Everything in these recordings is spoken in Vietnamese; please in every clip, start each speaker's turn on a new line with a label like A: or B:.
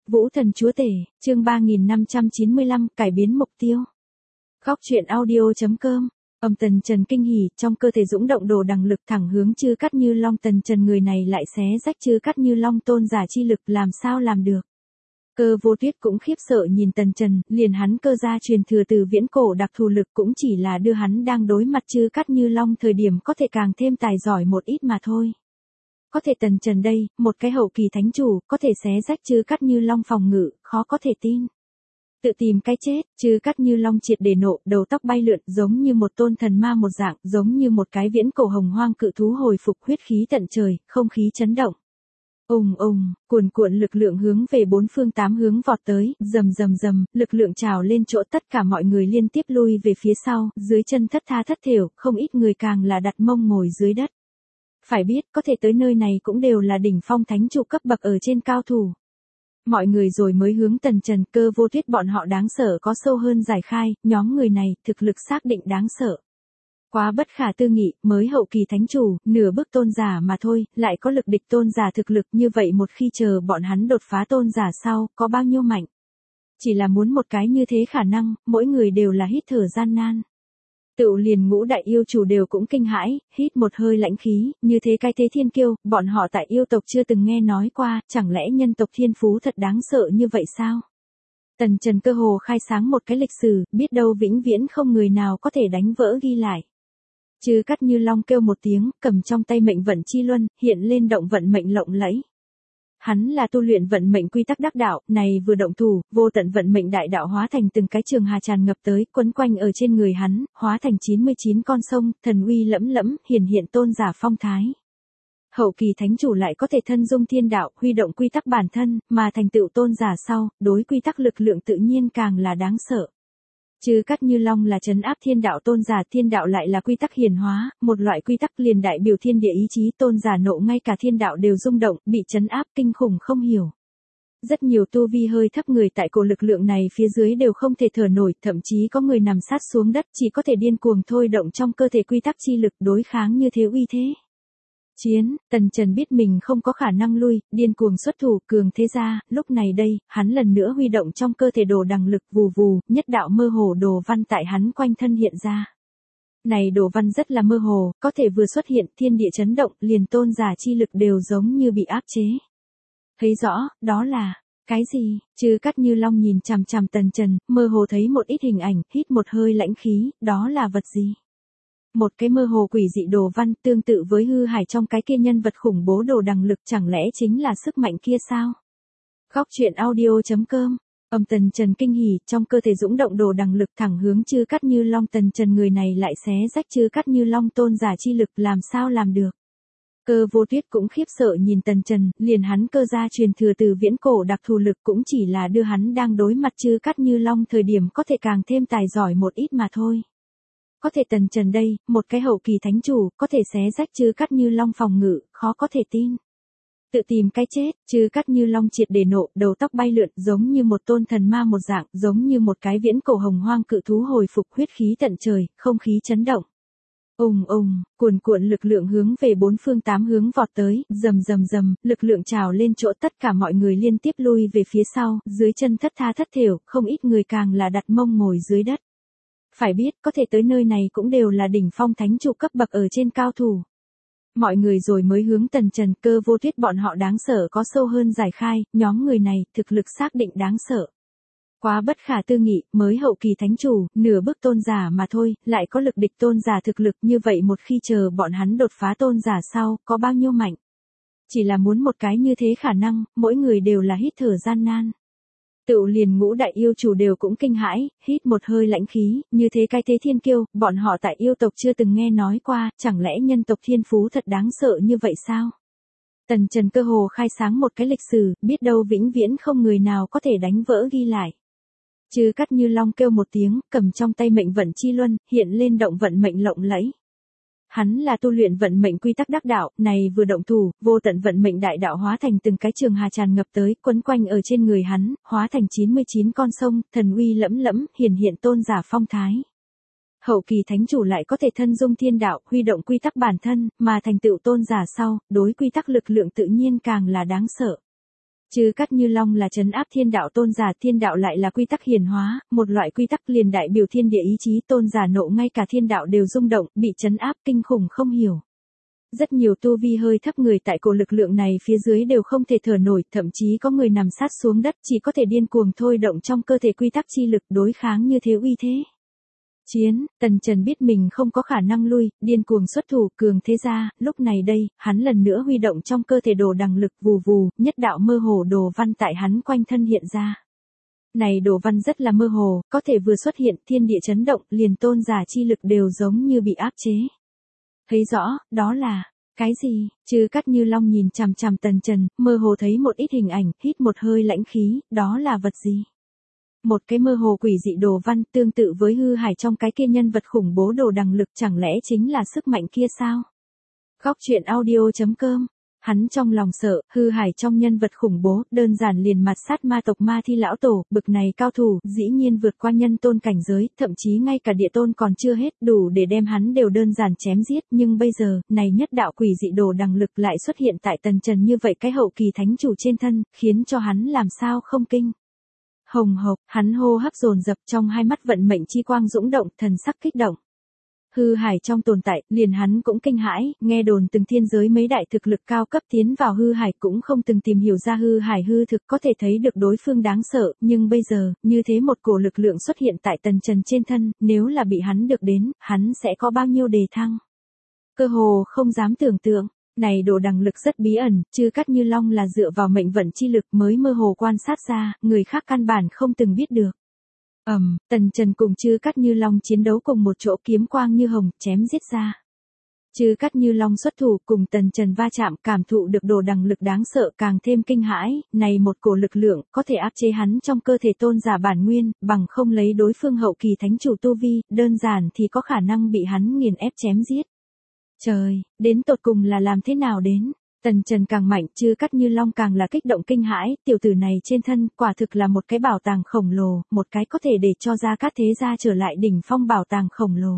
A: Vũ Thần Chúa Tể, chương 3595, cải biến mục tiêu. Góc truyện audio.com. Âm Tần Trần kinh hỉ, trong cơ thể dũng động đồ đằng lực thẳng hướng Chư Cát Như Long. Tần Trần người này lại xé rách Chư Cát Như Long tôn giả chi lực, làm sao làm được. Cơ Vô Tuyết cũng khiếp sợ nhìn Tần Trần, liền hắn cơ gia truyền thừa từ viễn cổ đặc thù lực cũng chỉ là đưa hắn đang đối mặt Chư Cát Như Long thời điểm có thể càng thêm tài giỏi một ít mà thôi. Có thể Tần Trần đây, một cái hậu kỳ thánh chủ, có thể xé rách Chư Cát Như Long phòng ngự, khó có thể tin. Tự tìm cái chết, Chư Cát Như Long triệt để nộ, đầu tóc bay lượn, giống như một tôn thần ma một dạng, giống như một cái viễn cổ hồng hoang cự thú hồi phục, huyết khí tận trời, không khí chấn động. Cuồn cuộn lực lượng hướng về bốn phương tám hướng vọt tới, rầm, lực lượng trào lên chỗ tất cả mọi người liên tiếp lui về phía sau, dưới chân thất tha thất thểu, không ít người càng là đặt mông ngồi dưới đất. Phải biết, có thể tới nơi này cũng đều là đỉnh phong thánh chủ cấp bậc ở trên cao thủ. Mọi người rồi mới hướng Tần Trần. Cơ Vô Tuyết bọn họ đáng sợ có sâu hơn giải khai, nhóm người này, thực lực xác định đáng sợ. Quá bất khả tư nghị, mới hậu kỳ thánh chủ, nửa bước tôn giả mà thôi, lại có lực địch tôn giả thực lực như vậy, một khi chờ bọn hắn đột phá tôn giả sau, có bao nhiêu mạnh. Chỉ là muốn một cái như thế khả năng, mỗi người đều là hít thở gian nan. Tựu liền Ngũ đại yêu chủ đều cũng kinh hãi, hít một hơi lãnh khí, như thế cái thế thiên kiêu, bọn họ tại yêu tộc chưa từng nghe nói qua, chẳng lẽ nhân tộc thiên phú thật đáng sợ như vậy sao? Tần Trần cơ hồ khai sáng một cái lịch sử, biết đâu vĩnh viễn không người nào có thể đánh vỡ ghi lại. Chư Cát Như Long kêu một tiếng, cầm trong tay mệnh vận chi luân, hiện lên động vận mệnh lộng lẫy. Hắn là tu luyện vận mệnh quy tắc đắc đạo, này vừa động thủ, vô tận vận mệnh đại đạo hóa thành từng cái trường hà tràn ngập tới, quấn quanh ở trên người hắn, hóa thành 99 con sông, thần uy lẫm lẫm, hiển hiện tôn giả phong thái. Hậu kỳ thánh chủ lại có thể thân dung thiên đạo, huy động quy tắc bản thân, mà thành tựu tôn giả sau, đối quy tắc lực lượng tự nhiên càng là đáng sợ. Chư Cát Như Long là trấn áp thiên đạo tôn giả, thiên đạo lại là quy tắc hiển hóa, một loại quy tắc liền đại biểu thiên địa ý chí, tôn giả nộ ngay cả thiên đạo đều rung động, bị trấn áp kinh khủng không hiểu. Rất nhiều tu vi hơi thấp người tại cổ lực lượng này phía dưới đều không thể thở nổi, thậm chí có người nằm sát xuống đất, chỉ có thể điên cuồng thôi động trong cơ thể quy tắc chi lực đối kháng như thế uy thế. Chiến, Tần Trần biết mình không có khả năng lui, điên cuồng xuất thủ, cường thế ra, lúc này đây, hắn lần nữa huy động trong cơ thể đồ đằng lực, vù vù, nhất đạo mơ hồ đồ văn tại hắn quanh thân hiện ra. Này đồ văn rất là mơ hồ, có thể vừa xuất hiện, thiên địa chấn động, liền tôn giả chi lực đều giống như bị áp chế. Thấy rõ, đó là cái gì? Chư Cát Như Long nhìn chằm chằm Tần Trần, mơ hồ thấy một ít hình ảnh, hít một hơi lãnh khí, đó là vật gì? Một cái mơ hồ quỷ dị đồ văn tương tự với hư hải trong cái kia nhân vật khủng bố đồ đằng lực, chẳng lẽ chính là sức mạnh kia sao? Góc truyện audio.com. Âm Tần Trần kinh hỉ, trong cơ thể dũng động đồ đằng lực thẳng hướng Chư Cát Như Long. Tần Trần người này lại xé rách Chư Cát Như Long tôn giả chi lực, làm sao làm được. Cơ Vô Tuyết cũng khiếp sợ nhìn Tần Trần, liền hắn cơ gia truyền thừa từ viễn cổ đặc thù lực cũng chỉ là đưa hắn đang đối mặt Chư Cát Như Long thời điểm có thể càng thêm tài giỏi một ít mà thôi. Có thể Tần Trần đây, một cái hậu kỳ thánh chủ, có thể xé rách Chư Cát Như Long phòng ngự, khó có thể tin. Tự tìm cái chết, Chư Cát Như Long triệt để nộ, đầu tóc bay lượn, giống như một tôn thần ma một dạng, giống như một cái viễn cổ hồng hoang cự thú hồi phục, huyết khí tận trời, không khí chấn động. Cuồn cuộn lực lượng hướng về bốn phương tám hướng vọt tới, rầm, lực lượng trào lên chỗ tất cả mọi người liên tiếp lui về phía sau, dưới chân thất tha thất thểu, không ít người càng là đặt mông ngồi dưới đất. Phải biết, có thể tới nơi này cũng đều là đỉnh phong thánh chủ cấp bậc ở trên cao thủ. Mọi người rồi mới hướng Tần Trần. Cơ Vô Tuyết bọn họ đáng sợ có sâu hơn giải khai, nhóm người này, thực lực xác định đáng sợ. Quá bất khả tư nghị, mới hậu kỳ thánh chủ, nửa bước tôn giả mà thôi, lại có lực địch tôn giả thực lực như vậy, một khi chờ bọn hắn đột phá tôn giả sau, có bao nhiêu mạnh. Chỉ là muốn một cái như thế khả năng, mỗi người đều là hít thở gian nan. Tựu liền Ngũ đại yêu chủ đều cũng kinh hãi, hít một hơi lãnh khí, như thế cái thế thiên kiêu, bọn họ tại yêu tộc chưa từng nghe nói qua, chẳng lẽ nhân tộc thiên phú thật đáng sợ như vậy sao? Tần Trần cơ hồ khai sáng một cái lịch sử, biết đâu vĩnh viễn không người nào có thể đánh vỡ ghi lại. Chư Cát Như Long kêu một tiếng, cầm trong tay mệnh vận chi luân, hiện lên động vận mệnh lộng lẫy. Hắn là tu luyện vận mệnh quy tắc đắc đạo, này vừa động thủ, vô tận vận mệnh đại đạo hóa thành từng cái trường hà tràn ngập tới, quấn quanh ở trên người hắn, hóa thành 99 con sông, thần uy lẫm lẫm, hiển hiện tôn giả phong thái. Hậu kỳ thánh chủ lại có thể thân dung thiên đạo, huy động quy tắc bản thân, mà thành tựu tôn giả sau, đối quy tắc lực lượng tự nhiên càng là đáng sợ. Chư Cát Như Long là trấn áp thiên đạo tôn giả, thiên đạo lại là quy tắc hiển hóa, một loại quy tắc liền đại biểu thiên địa ý chí, tôn giả nộ ngay cả thiên đạo đều rung động, bị trấn áp kinh khủng không hiểu. Rất nhiều tu vi hơi thấp người tại cổ lực lượng này phía dưới đều không thể thở nổi, thậm chí có người nằm sát xuống đất, chỉ có thể điên cuồng thôi động trong cơ thể quy tắc chi lực đối kháng như thế uy thế. Chiến, Tần Trần biết mình không có khả năng lui, điên cuồng xuất thủ, cường thế ra, lúc này đây, hắn lần nữa huy động trong cơ thể đồ đằng lực, vù vù, nhất đạo mơ hồ đồ văn tại hắn quanh thân hiện ra. Này đồ văn rất là mơ hồ, có thể vừa xuất hiện, thiên địa chấn động, liền tôn giả chi lực đều giống như bị áp chế. Thấy rõ, đó là cái gì? Chư Cát Như Long nhìn chằm chằm Tần Trần, mơ hồ thấy một ít hình ảnh, hít một hơi lãnh khí, đó là vật gì? Một cái mơ hồ quỷ dị đồ văn tương tự với hư hải trong cái kia nhân vật khủng bố đồ đằng lực, chẳng lẽ chính là sức mạnh kia sao? Góc truyện audio.com. Hắn trong lòng sợ, hư hải trong nhân vật khủng bố, đơn giản liền mặt sát ma tộc Ma Thi lão tổ, bực này cao thủ, dĩ nhiên vượt qua nhân tôn cảnh giới, thậm chí ngay cả địa tôn còn chưa hết, đủ để đem hắn đều đơn giản chém giết, nhưng bây giờ, này nhất đạo quỷ dị đồ đằng lực lại xuất hiện tại Tần Trần như vậy cái hậu kỳ thánh chủ trên thân, khiến cho hắn làm sao không kinh. Hồng hộc, hắn hô hấp dồn dập, trong hai mắt vận mệnh chi quang dũng động, thần sắc kích động. Hư hải trong tồn tại, liền hắn cũng kinh hãi, nghe đồn từng thiên giới mấy đại thực lực cao cấp tiến vào hư hải cũng không từng tìm hiểu ra hư hải hư thực, có thể thấy được đối phương đáng sợ, nhưng bây giờ, như thế một cổ lực lượng xuất hiện tại Tần Trần trên thân, nếu là bị hắn được đến, hắn sẽ có bao nhiêu đề thăng. Cơ hồ không dám tưởng tượng. Này đồ đằng lực rất bí ẩn, Chư Cát Như Long là dựa vào mệnh vận chi lực mới mơ hồ quan sát ra, người khác căn bản không từng biết được. Tần Trần cùng Chư Cát Như Long chiến đấu cùng một chỗ, kiếm quang như hồng, chém giết ra. Chư Cát Như Long xuất thủ cùng Tần Trần va chạm, cảm thụ được đồ đằng lực đáng sợ càng thêm kinh hãi, này một cổ lực lượng, có thể áp chế hắn trong cơ thể tôn giả bản nguyên, bằng không lấy đối phương hậu kỳ thánh chủ tu vi, đơn giản thì có khả năng bị hắn nghiền ép chém giết. Trời, đến tột cùng là làm thế nào đến? Tần Trần càng mạnh, Chư Cát Như Long càng là kích động kinh hãi, tiểu tử này trên thân, quả thực là một cái bảo tàng khổng lồ, một cái có thể để cho Gia Cát thế gia trở lại đỉnh phong bảo tàng khổng lồ.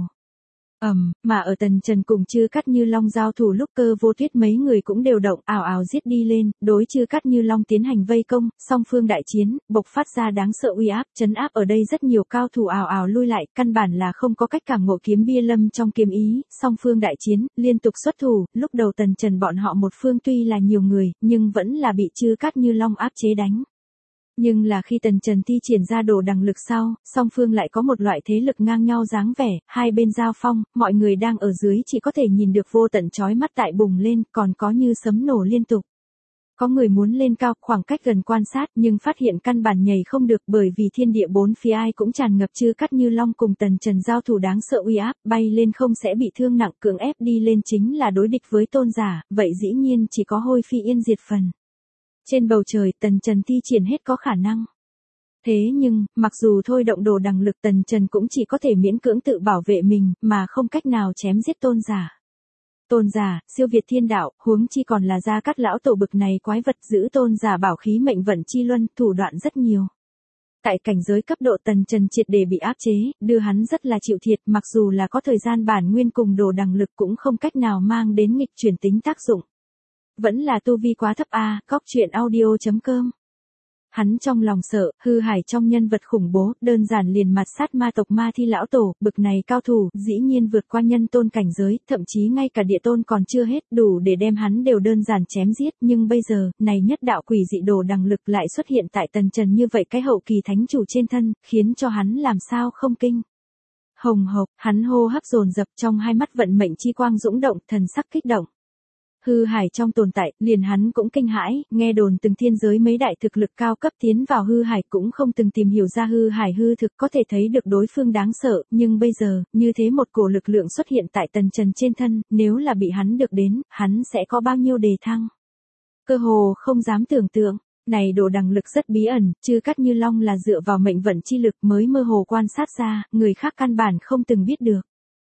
A: Mà ở Tần Trần cùng Chư Cát Như Long giao thủ lúc Cơ Vô Tuyết mấy người cũng đều động, ào ào giết đi lên, đối Chư Cát Như Long tiến hành vây công, song phương đại chiến, bộc phát ra đáng sợ uy áp, trấn áp ở đây rất nhiều cao thủ ào ào lui lại, căn bản là không có cách cảm ngộ kiếm bia lâm trong kiếm ý, song phương đại chiến, liên tục xuất thủ, lúc đầu Tần Trần bọn họ một phương tuy là nhiều người, nhưng vẫn là bị Chư Cát Như Long áp chế đánh. Nhưng là khi Tần Trần thi triển ra đồ đằng lực sau, song phương lại có một loại thế lực ngang nhau dáng vẻ, hai bên giao phong, mọi người đang ở dưới chỉ có thể nhìn được vô tận chói mắt tại bùng lên, còn có như sấm nổ liên tục. Có người muốn lên cao, khoảng cách gần quan sát, nhưng phát hiện căn bản nhảy không được, bởi vì thiên địa bốn phía ai cũng tràn ngập Chư Cát Như Long cùng Tần Trần giao thủ đáng sợ uy áp, bay lên không sẽ bị thương nặng, cưỡng ép đi lên chính là đối địch với tôn giả, vậy dĩ nhiên chỉ có hôi phi yên diệt phần. Trên bầu trời, Tần Trần thi triển hết có khả năng. Thế nhưng, mặc dù thôi động đồ đằng lực, Tần Trần cũng chỉ có thể miễn cưỡng tự bảo vệ mình, mà không cách nào chém giết tôn giả. Tôn giả, siêu việt thiên đạo, huống chi còn là Gia Cát lão tổ bực này quái vật, giữ tôn giả bảo khí mệnh vận chi luân, thủ đoạn rất nhiều. Tại cảnh giới cấp độ Tần Trần triệt để bị áp chế, đưa hắn rất là chịu thiệt, mặc dù là có thời gian bản nguyên cùng đồ đằng lực cũng không cách nào mang đến nghịch chuyển tính tác dụng. Vẫn là tu vi quá thấp a. Góc truyện audio.com. Hắn trong lòng sợ, hư hải trong nhân vật khủng bố, đơn giản liền mặt sát ma tộc Ma Thi lão tổ, bực này cao thủ, dĩ nhiên vượt qua nhân tôn cảnh giới, thậm chí ngay cả địa tôn còn chưa hết, đủ để đem hắn đều đơn giản chém giết, nhưng bây giờ, này nhất đạo quỷ dị đồ đằng lực lại xuất hiện tại Tần Trần như vậy cái hậu kỳ thánh chủ trên thân, khiến cho hắn làm sao không kinh. Hồng hộc, hắn hô hấp dồn dập, trong hai mắt vận mệnh chi quang dũng động, thần sắc kích động. Hư hải trong tồn tại, liền hắn cũng kinh hãi, nghe đồn từng thiên giới mấy đại thực lực cao cấp tiến vào hư hải cũng không từng tìm hiểu ra hư hải hư thực, có thể thấy được đối phương đáng sợ, nhưng bây giờ, như thế một cổ lực lượng xuất hiện tại Tần Trần trên thân, nếu là bị hắn được đến, hắn sẽ có bao nhiêu đề thăng. Cơ hồ không dám tưởng tượng. Này đồ đằng lực rất bí ẩn, Chư Cát Như Long là dựa vào mệnh vận chi lực mới mơ hồ quan sát ra, người khác căn bản không từng biết được.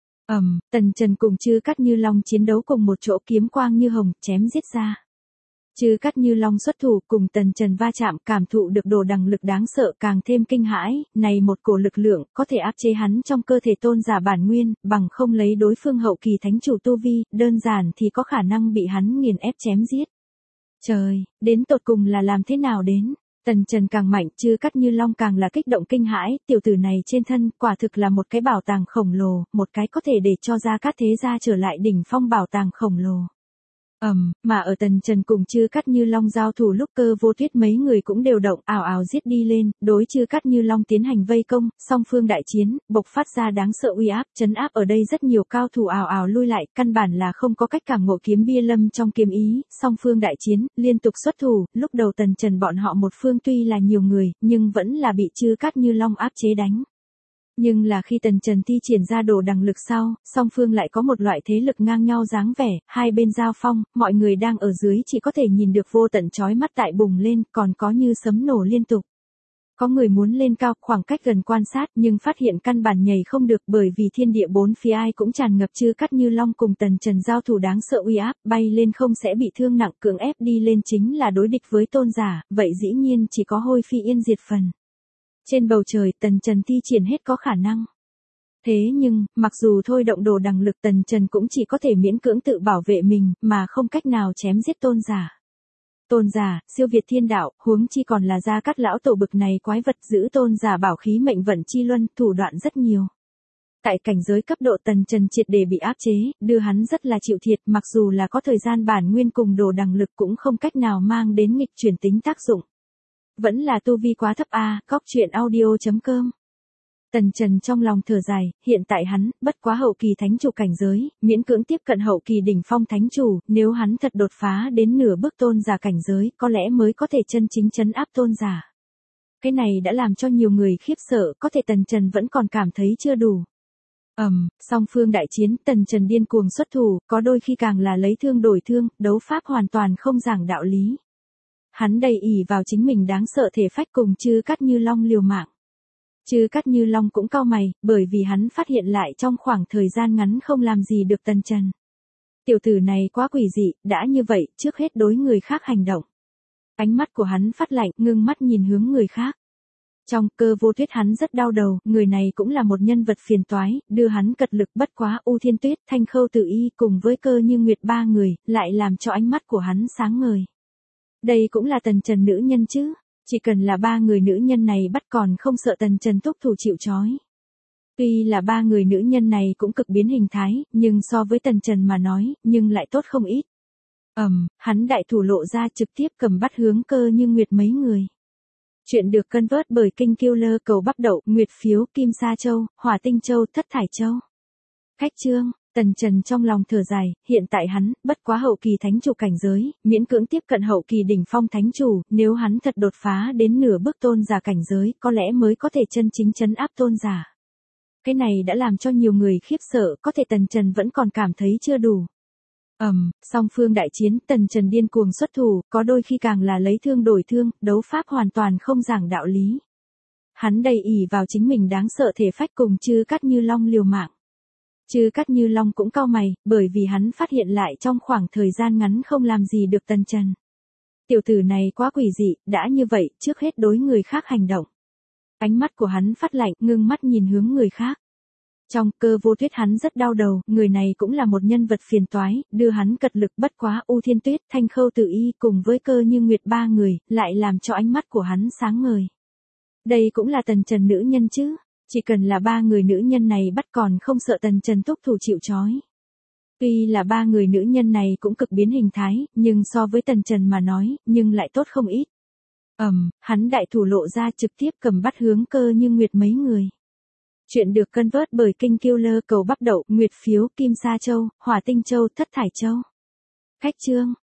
A: Tần Trần cùng Chư Cát Như Long chiến đấu cùng một chỗ, kiếm quang như hồng, chém giết ra. Chư Cát Như Long xuất thủ cùng Tần Trần va chạm, cảm thụ được đồ đằng lực đáng sợ càng thêm kinh hãi, này một cổ lực lượng, có thể áp chế hắn trong cơ thể tôn giả bản nguyên, bằng không lấy đối phương hậu kỳ thánh chủ tu vi, đơn giản thì có khả năng bị hắn nghiền ép chém giết. Trời, đến tột cùng là làm thế nào đến? Tần Trần càng mạnh, Chư Cát Như Long càng là kích động kinh hãi, tiểu tử này trên thân quả thực là một cái bảo tàng khổng lồ, một cái có thể để cho Gia Cát thế gia trở lại đỉnh phong bảo tàng khổng lồ. Mà ở Tần Trần cùng Chư Cát Như Long giao thủ lúc Cơ Vô Tuyết mấy người cũng đều động, ào ào giết đi lên, đối Chư Cát Như Long tiến hành vây công, song phương đại chiến, bộc phát ra đáng sợ uy áp, trấn áp ở đây rất nhiều cao thủ ào ào lui lại, căn bản là không có cách cảm ngộ kiếm bia lâm trong kiếm ý, song phương đại chiến, liên tục xuất thủ, lúc đầu Tần Trần bọn họ một phương tuy là nhiều người, nhưng vẫn là bị Chư Cát Như Long áp chế đánh. Nhưng là khi Tần Trần thi triển ra đồ đằng lực sau, song phương lại có một loại thế lực ngang nhau dáng vẻ, hai bên giao phong, mọi người đang ở dưới chỉ có thể nhìn được vô tận chói mắt tại bùng lên, còn có như sấm nổ liên tục. Có người muốn lên cao, khoảng cách gần quan sát, nhưng phát hiện căn bản nhảy không được bởi vì thiên địa bốn phía ai cũng tràn ngập Chư Cát Như Long cùng Tần Trần giao thủ đáng sợ uy áp, bay lên không sẽ bị thương nặng, cưỡng ép đi lên chính là đối địch với tôn giả, vậy dĩ nhiên chỉ có hôi phi yên diệt phần. Trên bầu trời Tần Trần thi triển hết có khả năng. Thế nhưng, mặc dù thôi động đồ đằng lực Tần Trần cũng chỉ có thể miễn cưỡng tự bảo vệ mình, mà không cách nào chém giết tôn giả. Tôn giả, siêu việt thiên đạo, huống chi còn là Gia Cát lão tổ bực này quái vật giữ tôn giả bảo khí mệnh vận chi luân, thủ đoạn rất nhiều. Tại cảnh giới cấp độ Tần Trần triệt để bị áp chế, đưa hắn rất là chịu thiệt, mặc dù là có thời gian bản nguyên cùng đồ đằng lực cũng không cách nào mang đến nghịch chuyển tính tác dụng. Vẫn là tu vi quá thấp a, coctruyện.audio.com. Tần Trần trong lòng thở dài, hiện tại hắn, bất quá hậu kỳ thánh chủ cảnh giới, miễn cưỡng tiếp cận hậu kỳ đỉnh phong thánh chủ, nếu hắn thật đột phá đến nửa bước tôn giả cảnh giới, có lẽ mới có thể chân chính trấn áp tôn giả. Cái này đã làm cho nhiều người khiếp sợ, có thể Tần Trần vẫn còn cảm thấy chưa đủ. Song phương đại chiến, Tần Trần điên cuồng xuất thủ, có đôi khi càng là lấy thương đổi thương, đấu pháp hoàn toàn không giảng đạo lý. Hắn đầy ỷ vào chính mình đáng sợ thể phách cùng Chư Cát Như Long liều mạng. Chư Cát Như Long cũng cau mày, bởi vì hắn phát hiện lại trong khoảng thời gian ngắn không làm gì được Tần Trần. Tiểu tử này quá quỷ dị, đã như vậy, trước hết đối người khác hành động. Ánh mắt của hắn phát lạnh, ngưng mắt nhìn hướng người khác. Trong Cơ Vô Tuyết hắn rất đau đầu, người này cũng là một nhân vật phiền toái, đưa hắn cật lực bất quá U Thiên Tuyết, Thanh Khâu Tử Y cùng với Cơ Như Nguyệt ba người, lại làm cho ánh mắt của hắn sáng ngời. Đây cũng là Tần Trần nữ nhân chứ, chỉ cần là ba người nữ nhân này bắt còn không sợ Tần Trần thúc thủ chịu trói. Tuy là ba người nữ nhân này cũng cực biến hình thái, nhưng so với Tần Trần mà nói, nhưng lại tốt không ít. Hắn đại thủ lộ ra trực tiếp cầm bắt hướng Cơ Như Nguyệt mấy người. Chuyện được cân vớt bởi Kinh Killer cầu bắp đậu, Nguyệt phiếu, Kim Sa Châu, Hỏa Tinh Châu, Thất Thải Châu. Khách chương. Tần Trần trong lòng thở dài, hiện tại hắn, bất quá hậu kỳ thánh chủ cảnh giới, miễn cưỡng tiếp cận hậu kỳ đỉnh phong thánh chủ, nếu hắn thật đột phá đến nửa bước tôn giả cảnh giới, có lẽ mới có thể chân chính trấn áp tôn giả. Cái này đã làm cho nhiều người khiếp sợ, có thể Tần Trần vẫn còn cảm thấy chưa đủ. Song phương đại chiến, Tần Trần điên cuồng xuất thủ, có đôi khi càng là lấy thương đổi thương, đấu pháp hoàn toàn không giảng đạo lý. Hắn đầy ỷ vào chính mình đáng sợ thể phách cùng Chư Cát Như Long liều mạng. Chư Cát Như Long cũng cau mày, bởi vì hắn phát hiện lại trong khoảng thời gian ngắn không làm gì được Tần Trần. Tiểu tử này quá quỷ dị, đã như vậy, trước hết đối người khác hành động. Ánh mắt của hắn phát lạnh, ngưng mắt nhìn hướng người khác. Trong Cơ Vô Tuyết hắn rất đau đầu, người này cũng là một nhân vật phiền toái, đưa hắn cật lực bất quá U Thiên Tuyết, Thanh Khâu Tử Y cùng với Cơ Như Nguyệt ba người, lại làm cho ánh mắt của hắn sáng ngời. Đây cũng là Tần Trần nữ nhân chứ, chỉ cần là ba người nữ nhân này bắt còn không sợ Tần Trần thúc thủ chịu trói. Tuy là ba người nữ nhân này cũng cực biến hình thái, nhưng so với Tần Trần mà nói, nhưng lại tốt không ít. Hắn đại thủ lộ ra trực tiếp cầm bắt hướng Cơ Như Nguyệt mấy người. Chuyện được cân vớt bởi Kinh Killer cầu bắp đậu, Nguyệt phiếu, Kim Sa Châu, Hỏa Tinh Châu, Thất Thải Châu. Khách chương.